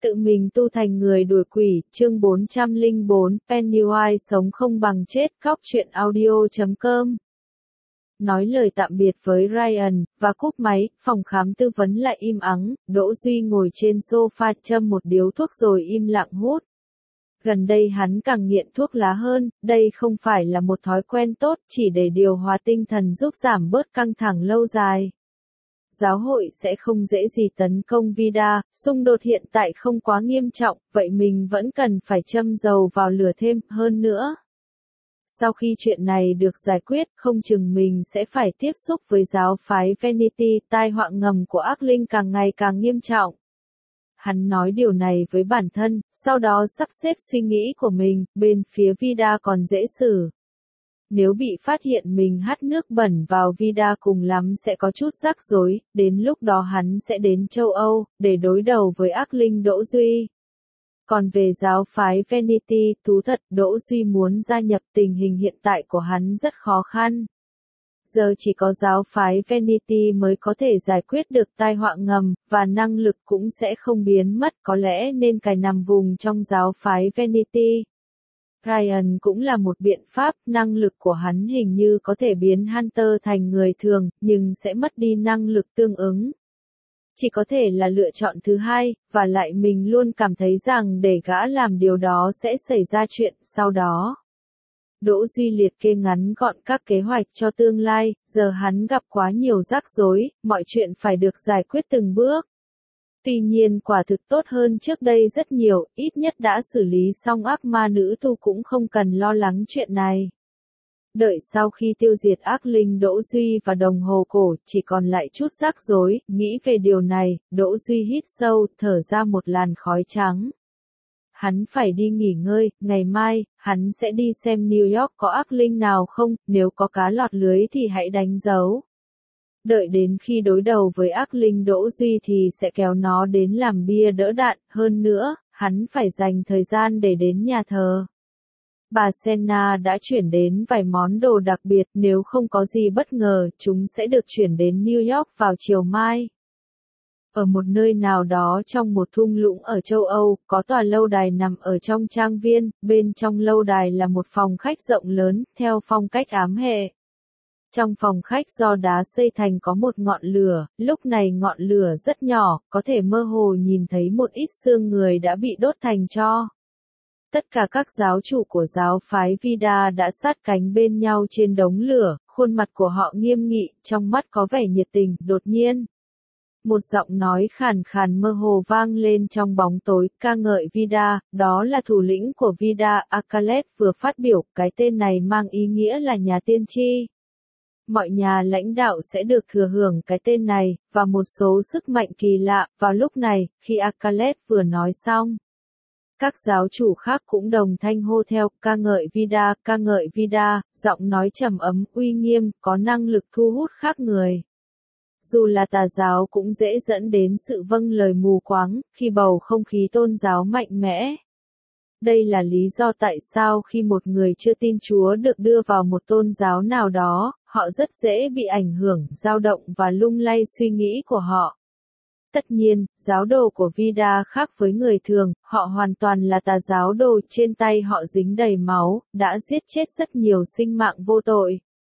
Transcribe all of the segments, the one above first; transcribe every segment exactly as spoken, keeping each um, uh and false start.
Tự mình tu thành người đuổi quỷ, chương bốn trăm lẻ bốn, Pennywise sống không bằng chết, khóc chuyện audio chấm com. Nói lời tạm biệt với Ryan, và cúp máy, phòng khám tư vấn lại im ắng, Đỗ Duy ngồi trên sofa châm một điếu thuốc rồi im lặng hút. Gần đây hắn càng nghiện thuốc lá hơn, đây không phải là một thói quen tốt, chỉ để điều hòa tinh thần giúp giảm bớt căng thẳng lâu dài. Giáo hội sẽ không dễ gì tấn công Vida, xung đột hiện tại không quá nghiêm trọng, vậy mình vẫn cần phải châm dầu vào lửa thêm, hơn nữa. Sau khi chuyện này được giải quyết, không chừng mình sẽ phải tiếp xúc với giáo phái Vanity, tai họa ngầm của ác linh càng ngày càng nghiêm trọng. Hắn nói điều này với bản thân, sau đó sắp xếp suy nghĩ của mình, bên phía Vida còn dễ xử. Nếu bị phát hiện mình hắt nước bẩn vào Vida cùng lắm sẽ có chút rắc rối, đến lúc đó hắn sẽ đến châu Âu, để đối đầu với ác linh Đỗ Duy. Còn về giáo phái Vanity, thú thật Đỗ Duy muốn gia nhập tình hình hiện tại của hắn rất khó khăn. Giờ chỉ có giáo phái Vanity mới có thể giải quyết được tai họa ngầm, và năng lực cũng sẽ không biến mất, có lẽ nên cài nằm vùng trong giáo phái Vanity. Ryan cũng là một biện pháp, năng lực của hắn hình như có thể biến Hunter thành người thường, nhưng sẽ mất đi năng lực tương ứng. Chỉ có thể là lựa chọn thứ hai, và lại mình luôn cảm thấy rằng để gã làm điều đó sẽ xảy ra chuyện sau đó. Đỗ Duy liệt kê ngắn gọn các kế hoạch cho tương lai, giờ hắn gặp quá nhiều rắc rối, mọi chuyện phải được giải quyết từng bước. Tuy nhiên quả thực tốt hơn trước đây rất nhiều, ít nhất đã xử lý xong ác ma nữ tu cũng không cần lo lắng chuyện này. Đợi sau khi tiêu diệt ác linh Đỗ Duy và đồng hồ cổ, chỉ còn lại chút rắc rối, nghĩ về điều này, Đỗ Duy hít sâu, thở ra một làn khói trắng. Hắn phải đi nghỉ ngơi, ngày mai, hắn sẽ đi xem New York có ác linh nào không, nếu có cá lọt lưới thì hãy đánh dấu. Đợi đến khi đối đầu với ác linh Đỗ Duy thì sẽ kéo nó đến làm bia đỡ đạn, hơn nữa, hắn phải dành thời gian để đến nhà thờ. Bà Senna đã chuyển đến vài món đồ đặc biệt, nếu không có gì bất ngờ, chúng sẽ được chuyển đến New York vào chiều mai. Ở một nơi nào đó trong một thung lũng ở châu Âu, có tòa lâu đài nằm ở trong trang viên, bên trong lâu đài là một phòng khách rộng lớn, theo phong cách ám hệ. Trong phòng khách do đá xây thành có một ngọn lửa, lúc này ngọn lửa rất nhỏ, có thể mơ hồ nhìn thấy một ít xương người đã bị đốt thành tro. Tất cả các giáo chủ của giáo phái Vida đã sát cánh bên nhau trên đống lửa, khuôn mặt của họ nghiêm nghị, trong mắt có vẻ nhiệt tình, đột nhiên. Một giọng nói khàn khàn mơ hồ vang lên trong bóng tối, ca ngợi Vida, đó là thủ lĩnh của Vida, Akalet vừa phát biểu, cái tên này mang ý nghĩa là nhà tiên tri. Mọi nhà lãnh đạo sẽ được thừa hưởng cái tên này, và một số sức mạnh kỳ lạ, vào lúc này, khi Akalet vừa nói xong. Các giáo chủ khác cũng đồng thanh hô theo, ca ngợi Vida, ca ngợi Vida, giọng nói trầm ấm, uy nghiêm, có năng lực thu hút khác người. Dù là tà giáo cũng dễ dẫn đến sự vâng lời mù quáng, khi bầu không khí tôn giáo mạnh mẽ. Đây là lý do tại sao khi một người chưa tin Chúa được đưa vào một tôn giáo nào đó, họ rất dễ bị ảnh hưởng, dao động và lung lay suy nghĩ của họ. Tất nhiên, giáo đồ của Vida khác với người thường, họ hoàn toàn là tà giáo đồ, trên tay họ dính đầy máu, đã giết chết rất nhiều sinh mạng vô tội.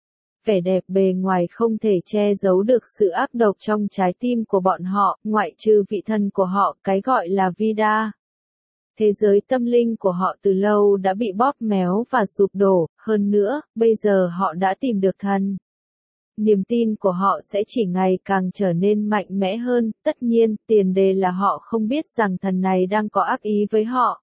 Vẻ đẹp bề ngoài không thể che giấu được sự ác độc trong trái tim của bọn họ, ngoại trừ vị thần của họ, cái gọi là Vida. Thế giới tâm linh của họ từ lâu đã bị bóp méo và sụp đổ, hơn nữa, bây giờ họ đã tìm được thần. Niềm tin của họ sẽ chỉ ngày càng trở nên mạnh mẽ hơn, tất nhiên, tiền đề là họ không biết rằng thần này đang có ác ý với họ.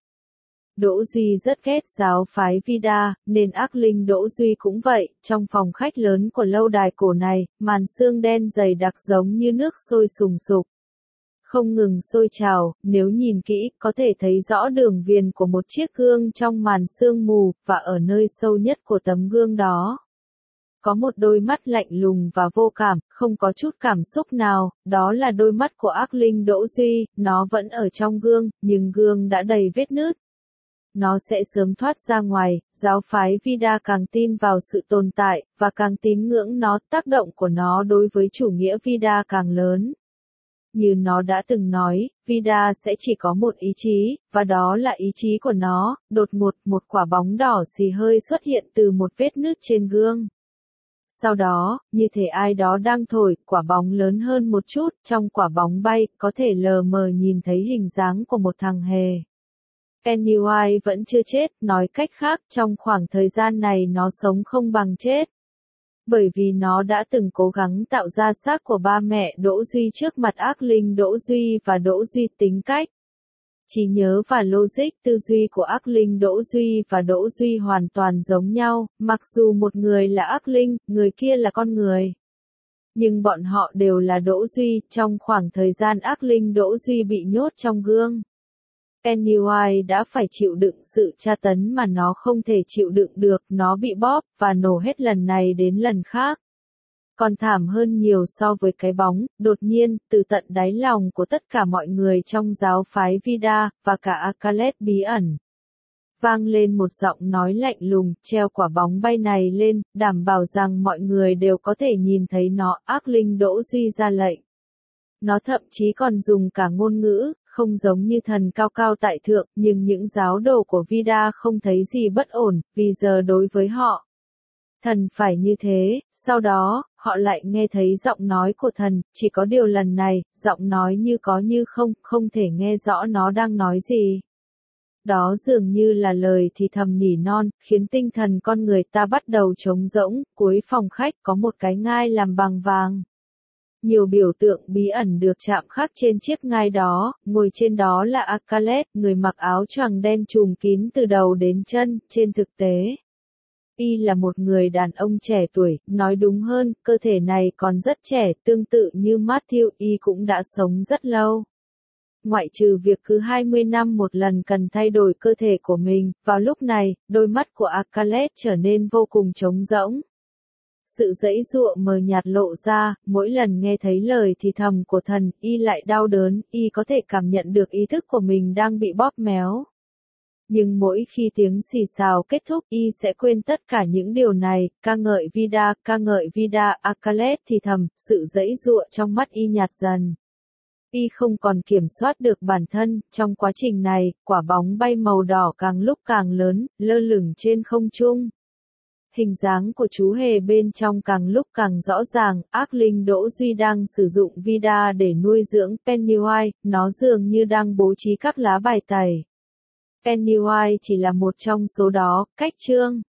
Đỗ Duy rất ghét giáo phái Vida, nên ác linh Đỗ Duy cũng vậy, trong phòng khách lớn của lâu đài cổ này, màn sương đen dày đặc giống như nước sôi sùng sục. Không ngừng sôi trào, nếu nhìn kỹ, có thể thấy rõ đường viền của một chiếc gương trong màn sương mù, và ở nơi sâu nhất của tấm gương đó. Có một đôi mắt lạnh lùng và vô cảm, không có chút cảm xúc nào, đó là đôi mắt của ác linh Đỗ Duy, nó vẫn ở trong gương, nhưng gương đã đầy vết nứt. Nó sẽ sớm thoát ra ngoài, giáo phái Vida càng tin vào sự tồn tại, và càng tín ngưỡng nó, tác động của nó đối với chủ nghĩa Vida càng lớn. Như nó đã từng nói, Vida sẽ chỉ có một ý chí, và đó là ý chí của nó. Đột ngột một quả bóng đỏ xì hơi xuất hiện từ một vết nứt trên gương. Sau đó, như thể ai đó đang thổi, quả bóng lớn hơn một chút, trong quả bóng bay, có thể lờ mờ nhìn thấy hình dáng của một thằng hề. Pennywise vẫn chưa chết, nói cách khác, trong khoảng thời gian này nó sống không bằng chết. Bởi vì nó đã từng cố gắng tạo ra xác của ba mẹ Đỗ Duy trước mặt ác linh Đỗ Duy và Đỗ Duy tính cách. Trí nhớ và logic tư duy của ác linh Đỗ Duy và Đỗ Duy hoàn toàn giống nhau, mặc dù một người là ác linh, người kia là con người. Nhưng bọn họ đều là Đỗ Duy, trong khoảng thời gian ác linh Đỗ Duy bị nhốt trong gương. Pennywise đã phải chịu đựng sự tra tấn mà nó không thể chịu đựng được, nó bị bóp, và nổ hết lần này đến lần khác. Còn thảm hơn nhiều so với cái bóng, đột nhiên, từ tận đáy lòng của tất cả mọi người trong giáo phái Vida, và cả Akalet bí ẩn. Vang lên một giọng nói lạnh lùng, treo quả bóng bay này lên, đảm bảo rằng mọi người đều có thể nhìn thấy nó, ác linh Đỗ Duy ra lệnh. Nó thậm chí còn dùng cả ngôn ngữ, không giống như thần cao cao tại thượng, nhưng những giáo đồ của Vida không thấy gì bất ổn, vì giờ đối với họ. Thần phải như thế, sau đó, họ lại nghe thấy giọng nói của thần, chỉ có điều lần này, giọng nói như có như không, không thể nghe rõ nó đang nói gì. Đó dường như là lời thì thầm nỉ non, khiến tinh thần con người ta bắt đầu trống rỗng, cuối phòng khách có một cái ngai làm bằng vàng. Nhiều biểu tượng bí ẩn được chạm khắc trên chiếc ngai đó, ngồi trên đó là Akalet, người mặc áo choàng đen trùm kín từ đầu đến chân, trên thực tế. Y là một người đàn ông trẻ tuổi, nói đúng hơn, cơ thể này còn rất trẻ, tương tự như Matthew, Y cũng đã sống rất lâu. Ngoại trừ việc cứ hai mươi năm một lần cần thay đổi cơ thể của mình, vào lúc này, đôi mắt của Akalet trở nên vô cùng trống rỗng. Sự giãy giụa mờ nhạt lộ ra, mỗi lần nghe thấy lời thì thầm của thần, Y lại đau đớn, Y có thể cảm nhận được ý thức của mình đang bị bóp méo. Nhưng mỗi khi tiếng xì xào kết thúc, Y sẽ quên tất cả những điều này, ca ngợi Vida, ca ngợi Vida, Akalet thì thầm, sự giãy giụa trong mắt Y nhạt dần. Y không còn kiểm soát được bản thân, trong quá trình này, quả bóng bay màu đỏ càng lúc càng lớn, lơ lửng trên không trung. Hình dáng của chú hề bên trong càng lúc càng rõ ràng, ác linh Đỗ Duy đang sử dụng Vida để nuôi dưỡng Pennywise, nó dường như đang bố trí các lá bài tẩy. Pennywise chỉ là một trong số đó, cách chương.